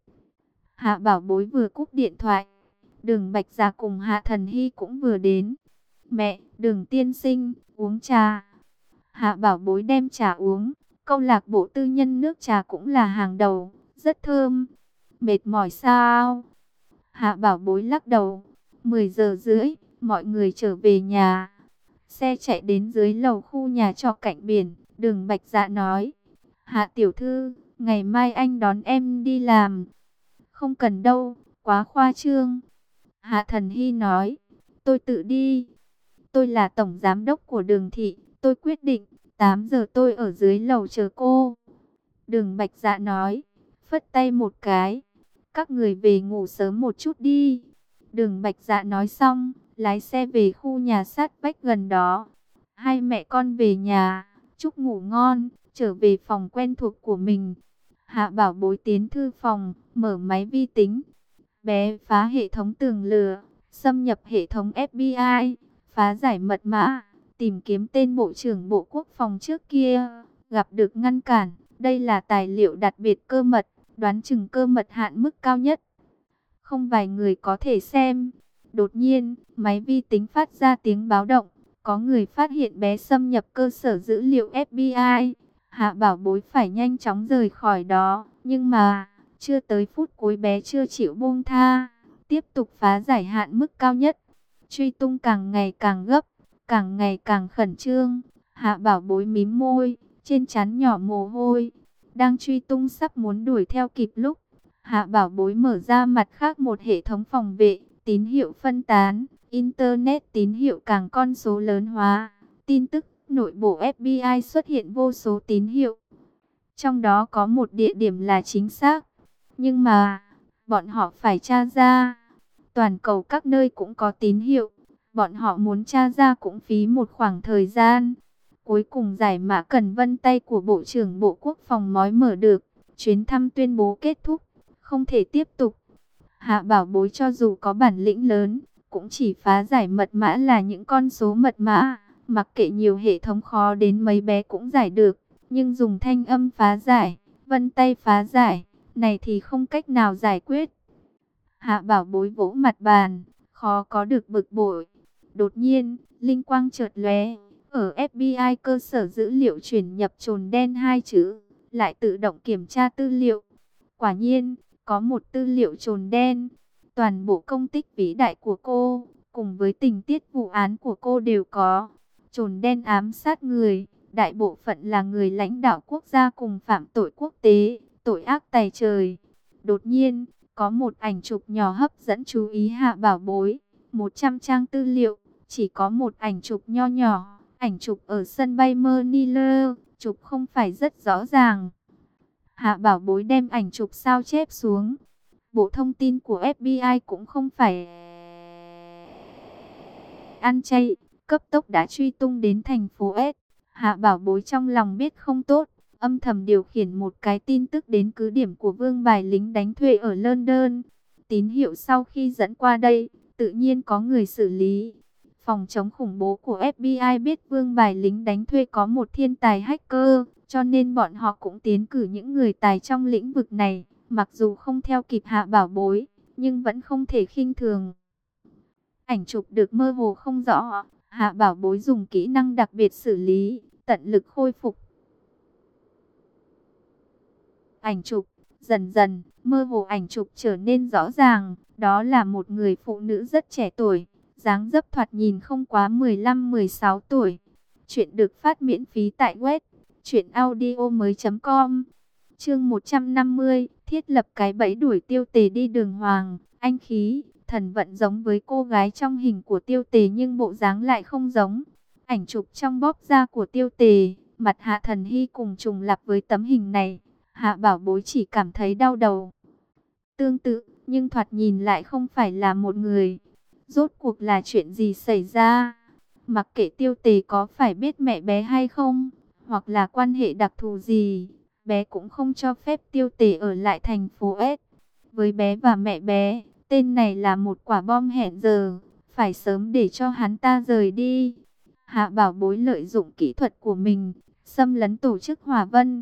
Hạ Bảo Bối vừa cúp điện thoại, Đường Bạch Dạ cùng Hạ Thần Hy cũng vừa đến. Mẹ, Đường tiên sinh, uống trà. Hạ Bảo Bối đem trà uống, câu lạc bộ tư nhân nước trà cũng là hàng đầu, rất thơm. Mệt mỏi sao? Hạ Bảo Bối lắc đầu. 10 giờ rưỡi, mọi người trở về nhà. Xe chạy đến dưới lầu khu nhà trọ cạnh biển. Đường Bạch Dạ nói, Hạ tiểu thư, ngày mai anh đón em đi làm. Không cần đâu, quá khoa trương. Hạ Thần Hy nói, tôi tự đi. Tôi là tổng giám đốc của Đường thị, tôi quyết định, 8 giờ tôi ở dưới lầu chờ cô. Đường Bạch Dạ nói, phất tay một cái, các người về ngủ sớm một chút đi. Đường Bạch Dạ nói xong, lái xe về khu nhà sát vách gần đó. Hai mẹ con về nhà, chúc ngủ ngon, trở về phòng quen thuộc của mình. Hạ Bảo Bối tiến thư phòng, mở máy vi tính. Bé phá hệ thống tường lửa, xâm nhập hệ thống FBI, phá giải mật mã, tìm kiếm tên Bộ trưởng Bộ Quốc phòng trước kia, gặp được ngăn cản. Đây là tài liệu đặc biệt cơ mật, đoán chừng cơ mật hạn mức cao nhất. Không vài người có thể xem. Đột nhiên, máy vi tính phát ra tiếng báo động. Có người phát hiện bé xâm nhập cơ sở dữ liệu FBI. Hạ Bảo Bối phải nhanh chóng rời khỏi đó. Nhưng mà, chưa tới phút cuối bé chưa chịu buông tha. Tiếp tục phá giải hạn mức cao nhất. Truy tung càng ngày càng gấp, càng ngày càng khẩn trương. Hạ Bảo Bối mím môi, trên trán nhỏ mồ hôi. Đang truy tung sắp muốn đuổi theo kịp lúc Hạ Bảo Bối mở ra mặt khác một hệ thống phòng vệ, tín hiệu phân tán, Internet tín hiệu càng con số lớn hóa. Tin tức, nội bộ FBI xuất hiện vô số tín hiệu. Trong đó có một địa điểm là chính xác. Nhưng mà, bọn họ phải tra ra. Toàn cầu các nơi cũng có tín hiệu. Bọn họ muốn tra ra cũng phí một khoảng thời gian. Cuối cùng giải mã cần vân tay của Bộ trưởng Bộ Quốc phòng mới mở được. Chuyến thăm tuyên bố kết thúc, không thể tiếp tục. Hạ Bảo Bối cho dù có bản lĩnh lớn, cũng chỉ phá giải mật mã là những con số mật mã. Mặc kệ nhiều hệ thống khó đến mấy bé cũng giải được. Nhưng dùng thanh âm phá giải, vân tay phá giải, này thì không cách nào giải quyết. Hạ Bảo Bối vỗ mặt bàn, khó có được bực bội. Đột nhiên, linh quang chợt lóe, ở FBI cơ sở dữ liệu chuyển nhập chồn đen 2 chữ, lại tự động kiểm tra tư liệu. Quả nhiên, có một tư liệu chồn đen. Toàn bộ công tích vĩ đại của cô, cùng với tình tiết vụ án của cô đều có. Chồn đen ám sát người, đại bộ phận là người lãnh đạo quốc gia cùng phạm tội quốc tế, tội ác tày trời. Đột nhiên, có một ảnh chụp nhỏ hấp dẫn chú ý Hạ Bảo Bối. 100 trang tư liệu, chỉ có một ảnh chụp nho nhỏ. Ảnh chụp ở sân bay Manila, chụp không phải rất rõ ràng. Hạ Bảo Bối đem ảnh chụp sao chép xuống. Bộ thông tin của FBI cũng không phải ăn chay, cấp tốc đã truy tung đến thành phố S. Hạ Bảo Bối trong lòng biết không tốt, âm thầm điều khiển một cái tin tức đến cứ điểm của Vương Bài lính đánh thuê ở London. Tín hiệu sau khi dẫn qua đây, tự nhiên có người xử lý. Phòng chống khủng bố của FBI biết Vương Bài lính đánh thuê có một thiên tài hacker, cho nên bọn họ cũng tiến cử những người tài trong lĩnh vực này. Mặc dù không theo kịp Hạ Bảo Bối, nhưng vẫn không thể khinh thường. Ảnh chụp được mơ hồ không rõ, Hạ Bảo Bối dùng kỹ năng đặc biệt xử lý, tận lực khôi phục. Ảnh chụp, dần dần, mơ hồ ảnh chụp trở nên rõ ràng, đó là một người phụ nữ rất trẻ tuổi, dáng dấp thoạt nhìn không quá 15-16 tuổi. Chuyện được phát miễn phí tại web truyệnaudiomoi.com. Chương 150, thiết lập cái bẫy đuổi Tiêu Tề đi đường hoàng. Anh khí, thần vận giống với cô gái trong hình của Tiêu Tề nhưng bộ dáng lại không giống. Ảnh chụp trong bóp da của Tiêu Tề, mặt Hạ Thần Hy cùng trùng lặp với tấm hình này. Hạ Bảo Bối chỉ cảm thấy đau đầu. Tương tự, nhưng thoạt nhìn lại không phải là một người. Rốt cuộc là chuyện gì xảy ra? Mặc kệ Tiêu Tề có phải biết mẹ bé hay không, hoặc là quan hệ đặc thù gì, bé cũng không cho phép Tiêu Tề ở lại thành phố S. Với bé và mẹ bé, tên này là một quả bom hẹn giờ, phải sớm để cho hắn ta rời đi. Hạ Bảo Bối lợi dụng kỹ thuật của mình, xâm lấn tổ chức Hỏa Vân.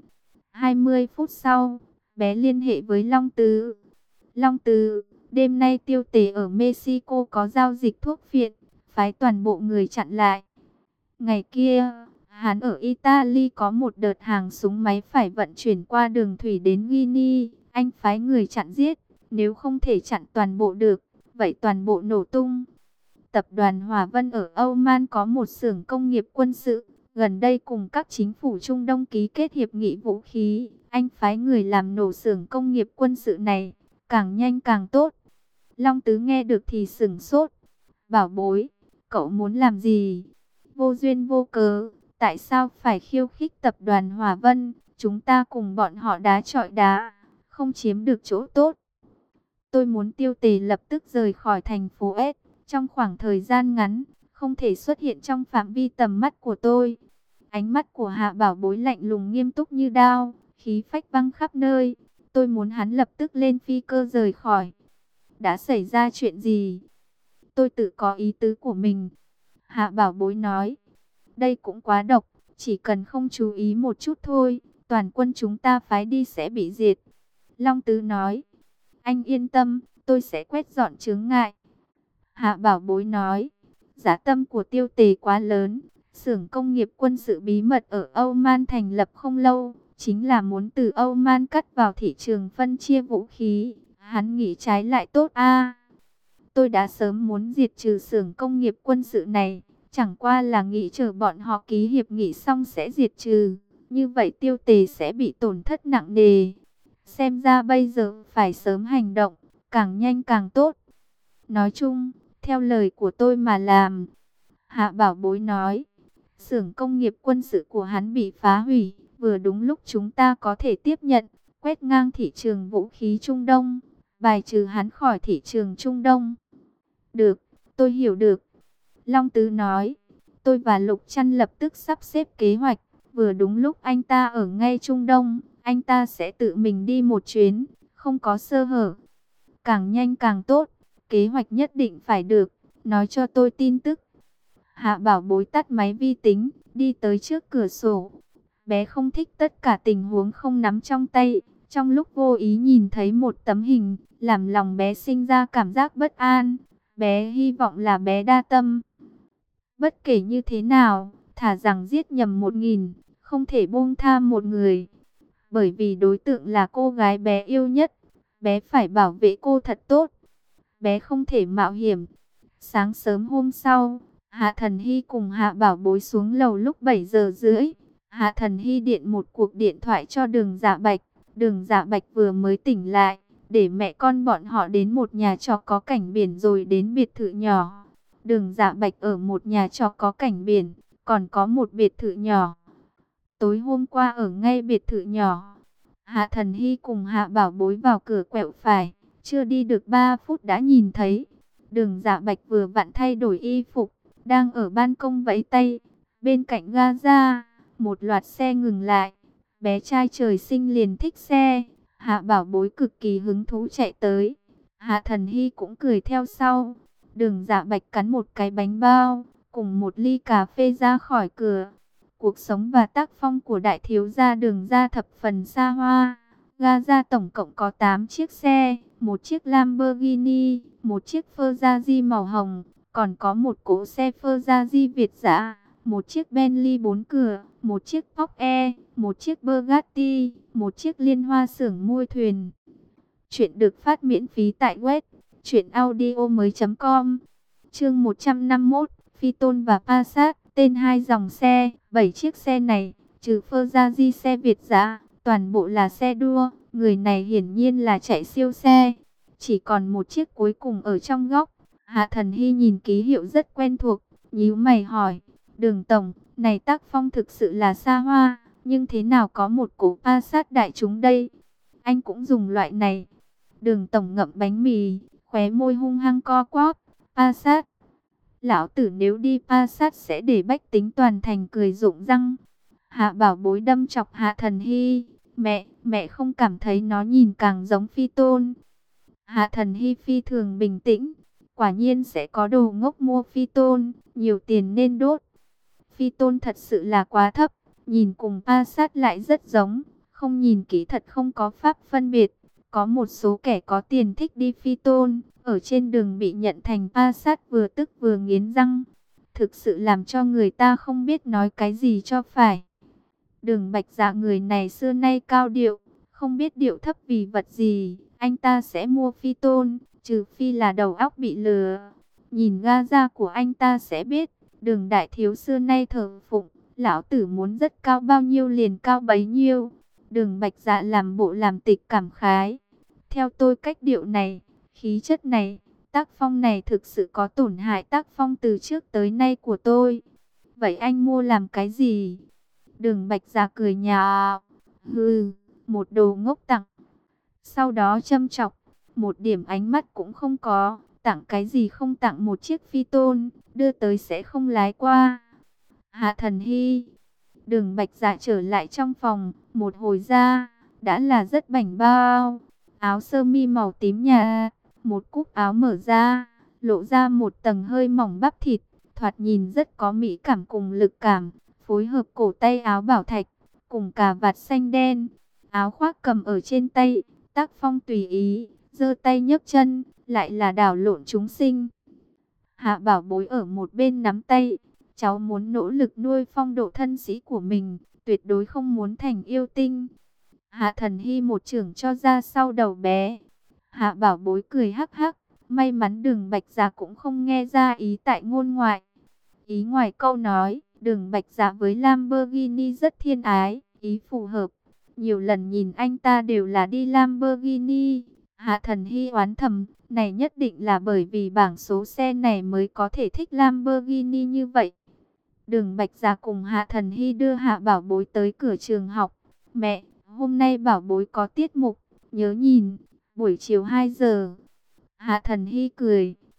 20 phút sau, bé liên hệ với Long Tứ. Long Tứ, đêm nay Tiêu Tề ở Mexico có giao dịch thuốc phiện, phái toàn bộ người chặn lại. Ngày kia, hắn ở Italy có một đợt hàng súng máy phải vận chuyển qua đường thủy đến Guinea, anh phái người chặn giết, nếu không thể chặn toàn bộ được, vậy toàn bộ nổ tung. Tập đoàn Hòa Vân ở Oman có một xưởng công nghiệp quân sự, gần đây cùng các chính phủ Trung Đông ký kết hiệp nghị vũ khí, anh phái người làm nổ xưởng công nghiệp quân sự này, càng nhanh càng tốt. Long Tứ nghe được thì sửng sốt. Bảo Bối, cậu muốn làm gì? Vô duyên vô cớ, tại sao phải khiêu khích tập đoàn Hòa Vân? Chúng ta cùng bọn họ đá chọi đá, không chiếm được chỗ tốt. Tôi muốn Tiêu Tề lập tức rời khỏi thành phố S, trong khoảng thời gian ngắn, không thể xuất hiện trong phạm vi tầm mắt của tôi. Ánh mắt của Hạ Bảo Bối lạnh lùng nghiêm túc như đao, khí phách văng khắp nơi. Tôi muốn hắn lập tức lên phi cơ rời khỏi. Đã xảy ra chuyện gì? Tôi tự có ý tứ của mình. Hạ Bảo Bối nói, đây cũng quá độc, chỉ cần không chú ý một chút thôi, toàn quân chúng ta phái đi sẽ bị diệt. Long Tứ nói, anh yên tâm, tôi sẽ quét dọn chướng ngại. Hạ Bảo Bối nói, giá tâm của Tiêu Tề quá lớn, xưởng công nghiệp quân sự bí mật ở Oman thành lập không lâu, chính là muốn từ Oman cắt vào thị trường phân chia vũ khí. Hắn nghĩ trái lại tốt a. Tôi đã sớm muốn diệt trừ xưởng công nghiệp quân sự này, chẳng qua là nghĩ chờ bọn họ ký hiệp nghị xong sẽ diệt trừ. Như vậy Tiêu Tề sẽ bị tổn thất nặng nề. Xem ra bây giờ phải sớm hành động, càng nhanh càng tốt. Nói chung, theo lời của tôi mà làm. Hạ Bảo Bối nói, xưởng công nghiệp quân sự của hắn bị phá hủy, vừa đúng lúc chúng ta có thể tiếp nhận, quét ngang thị trường vũ khí Trung Đông, bài trừ hắn khỏi thị trường Trung Đông. Được, tôi hiểu được. Long Tứ nói, tôi và Lục Trăn lập tức sắp xếp kế hoạch. Vừa đúng lúc anh ta ở ngay Trung Đông, anh ta sẽ tự mình đi một chuyến, không có sơ hở. Càng nhanh càng tốt, kế hoạch nhất định phải được, nói cho tôi tin tức. Hạ Bảo Bối tắt máy vi tính, đi tới trước cửa sổ. Bé không thích tất cả tình huống không nắm trong tay. Trong lúc vô ý nhìn thấy một tấm hình, làm lòng bé sinh ra cảm giác bất an. Bé hy vọng là bé đa tâm. Bất kể như thế nào, thà rằng giết nhầm 1000, không thể buông tha một người. Bởi vì đối tượng là cô gái bé yêu nhất, bé phải bảo vệ cô thật tốt. Bé không thể mạo hiểm. Sáng sớm hôm sau, Hạ Thần Hy cùng Hạ Bảo Bối xuống lầu lúc 7 giờ rưỡi. Hạ Thần Hy điện một cuộc điện thoại cho Đường Dạ Bạch. Đường Dạ Bạch vừa mới tỉnh lại, để mẹ con bọn họ đến một nhà trọ có cảnh biển rồi đến biệt thự nhỏ. Đường Dạ Bạch ở một nhà trọ có cảnh biển, còn có một biệt thự nhỏ. Tối hôm qua ở ngay biệt thự nhỏ, Hạ Thần Hy cùng Hạ Bảo Bối vào cửa quẹo phải, chưa đi được 3 phút đã nhìn thấy. Đường Dạ Bạch vừa vặn thay đổi y phục, đang ở ban công vẫy tay. Bên cạnh Gaza, một loạt xe ngừng lại. Bé trai trời sinh liền thích xe. Hạ Bảo Bối cực kỳ hứng thú chạy tới. Hạ Thần Hy cũng cười theo sau. Đường Dạ Bạch cắn một cái bánh bao, cùng một ly cà phê ra khỏi cửa. Cuộc sống và tác phong của đại thiếu gia Đường gia thập phần xa hoa. Gaza tổng cộng có 8 chiếc xe, một chiếc Lamborghini, một chiếc Ferrari màu hồng, còn có một cỗ xe Ferrari Việt dã, một chiếc Bentley 4 cửa, một chiếc Porsche, một chiếc Bugatti, một chiếc Liên Hoa xưởng mui thuyền. Chuyện được phát miễn phí tại web truyệnaudiomoi.com. Chương 151, Phi Tôn và Passat, tên hai dòng xe, 7 chiếc xe này, trừ Ferrari xe Việt dã, toàn bộ là xe đua. Người này hiển nhiên là chạy siêu xe. Chỉ còn một chiếc cuối cùng ở trong góc. Hạ Thần Hy nhìn ký hiệu rất quen thuộc, nhíu mày hỏi, Đường tổng, này tác phong thực sự là xa hoa, nhưng thế nào có một cỗ Passat đại chúng đây? Anh cũng dùng loại này. Đường tổng ngậm bánh mì, khóe môi hung hăng co quắp. Passat? Lão tử nếu đi Passat sẽ để bách tính toàn thành cười rụng răng. Hạ Bảo Bối đâm chọc Hạ Thần Hy. Mẹ không cảm thấy nó nhìn càng giống Phi Tôn. Hạ Thần Hy phi thường bình tĩnh. Quả nhiên sẽ có đồ ngốc mua Phi Tôn, nhiều tiền nên đốt. Phi Tôn thật sự là quá thấp, nhìn cùng Passat lại rất giống. Không nhìn kỹ thật không có pháp phân biệt. Có một số kẻ có tiền thích đi Phi Tôn, ở trên đường bị nhận thành Passat vừa tức vừa nghiến răng. Thực sự làm cho người ta không biết nói cái gì cho phải. Đường Bạch Dạ người này xưa nay cao điệu, không biết điệu thấp vì vật gì, anh ta sẽ mua Phi Tôn, trừ phi là đầu óc bị lừa. Nhìn Gaza của anh ta sẽ biết, Đường đại thiếu xưa nay thờ phụng, lão tử muốn rất cao bao nhiêu liền cao bấy nhiêu. Đường Bạch Dạ làm bộ làm tịch cảm khái. Theo tôi cách điệu này, khí chất này, tác phong này thực sự có tổn hại tác phong từ trước tới nay của tôi. Vậy anh mua làm cái gì? Đường Bạch Dạ cười nhạo, hừ, một đồ ngốc tặng. Sau đó châm chọc, một điểm ánh mắt cũng không có, tặng cái gì không tặng một chiếc Phi Tôn, đưa tới sẽ không lái qua. Hạ Thần Hy, Đường Bạch Dạ trở lại trong phòng, một hồi ra, đã là rất bảnh bao. Áo sơ mi màu tím nhạt, một cúc áo mở ra, lộ ra một tầng hơi mỏng bắp thịt, thoạt nhìn rất có mỹ cảm cùng lực cảm. Phối hợp cổ tay áo bảo thạch, cùng cà vạt xanh đen, áo khoác cầm ở trên tay, tác phong tùy ý, giơ tay nhấc chân, lại là đảo lộn chúng sinh. Hạ Bảo Bối ở một bên nắm tay, cháu muốn nỗ lực nuôi phong độ thân sĩ của mình, tuyệt đối không muốn thành yêu tinh. Hạ Thần Hy một chưởng cho ra sau đầu bé. Hạ Bảo Bối cười hắc hắc, may mắn Đường Bạch Dạ cũng không nghe ra ý tại ngôn ngoại. Ý ngoài câu nói, Đường Bạch Dạ với Lamborghini rất thiên ái, ý phù hợp. Nhiều lần nhìn anh ta đều là đi Lamborghini. Hạ Thần Hy oán thầm, này nhất định là bởi vì bảng số xe này mới có thể thích Lamborghini như vậy. Đường Bạch Dạ cùng Hạ Thần Hy đưa Hạ Bảo Bối tới cửa trường học. Mẹ, hôm nay Bảo Bối có tiết mục, nhớ nhìn, buổi chiều 2 giờ. Hạ Thần Hy cười,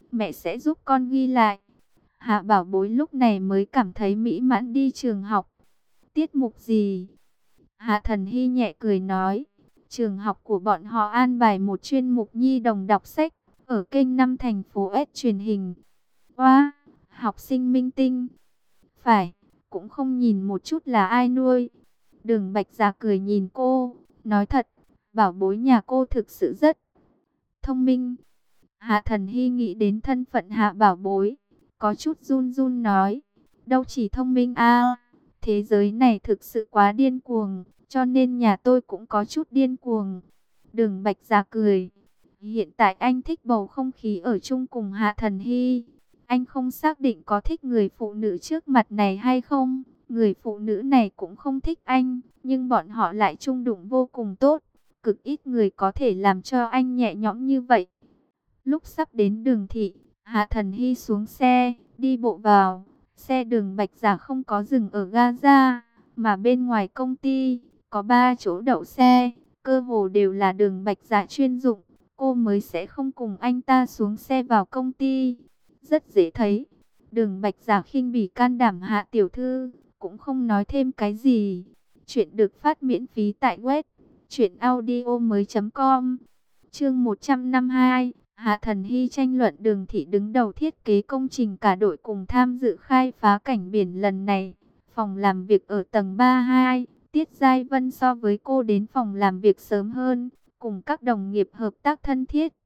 mẹ sẽ giúp con ghi lại. Hạ Bảo Bối lúc này mới cảm thấy mỹ mãn đi trường học. Tiết mục gì? Hạ Thần Hy nhẹ cười nói, trường học của bọn họ an bài một chuyên mục nhi đồng đọc sách, ở kênh 5 thành phố S truyền hình. Wow, học sinh minh tinh. Phải, cũng không nhìn một chút là ai nuôi. Đường Bạch Dạ cười nhìn cô, nói thật, Bảo Bối nhà cô thực sự rất thông minh. Hạ Thần Hy nghĩ đến thân phận Hạ Bảo Bối, có chút run run nói, đâu chỉ thông minh a, thế giới này thực sự quá điên cuồng, cho nên nhà tôi cũng có chút điên cuồng. Đường Bạch Dạ cười, hiện tại anh thích bầu không khí ở chung cùng Hạ Thần Hy. Anh không xác định có thích người phụ nữ trước mặt này hay không. Người phụ nữ này cũng không thích anh, nhưng bọn họ lại chung đụng vô cùng tốt. Cực ít người có thể làm cho anh nhẹ nhõm như vậy. Lúc sắp đến Đường Thị, Hạ Thần Hy xuống xe, đi bộ vào. Xe Đường Bạch Dạ không có dừng ở Gaza, mà bên ngoài công ty, có 3 chỗ đậu xe. Cơ hồ đều là Đường Bạch Dạ chuyên dụng. Cô mới sẽ không cùng anh ta xuống xe vào công ty. Rất dễ thấy. Đường Bạch Dạ khinh bỉ can đảm Hạ tiểu thư, cũng không nói thêm cái gì. Chuyện được phát miễn phí tại web truyệnaudiomoi.com. Chương 152, Hạ Thần Hy tranh luận Đường Thị đứng đầu thiết kế công trình, cả đội cùng tham dự khai phá cảnh biển lần này. Phòng làm việc ở tầng 32, Tiết Giai Vân so với cô đến phòng làm việc sớm hơn, cùng các đồng nghiệp hợp tác thân thiết.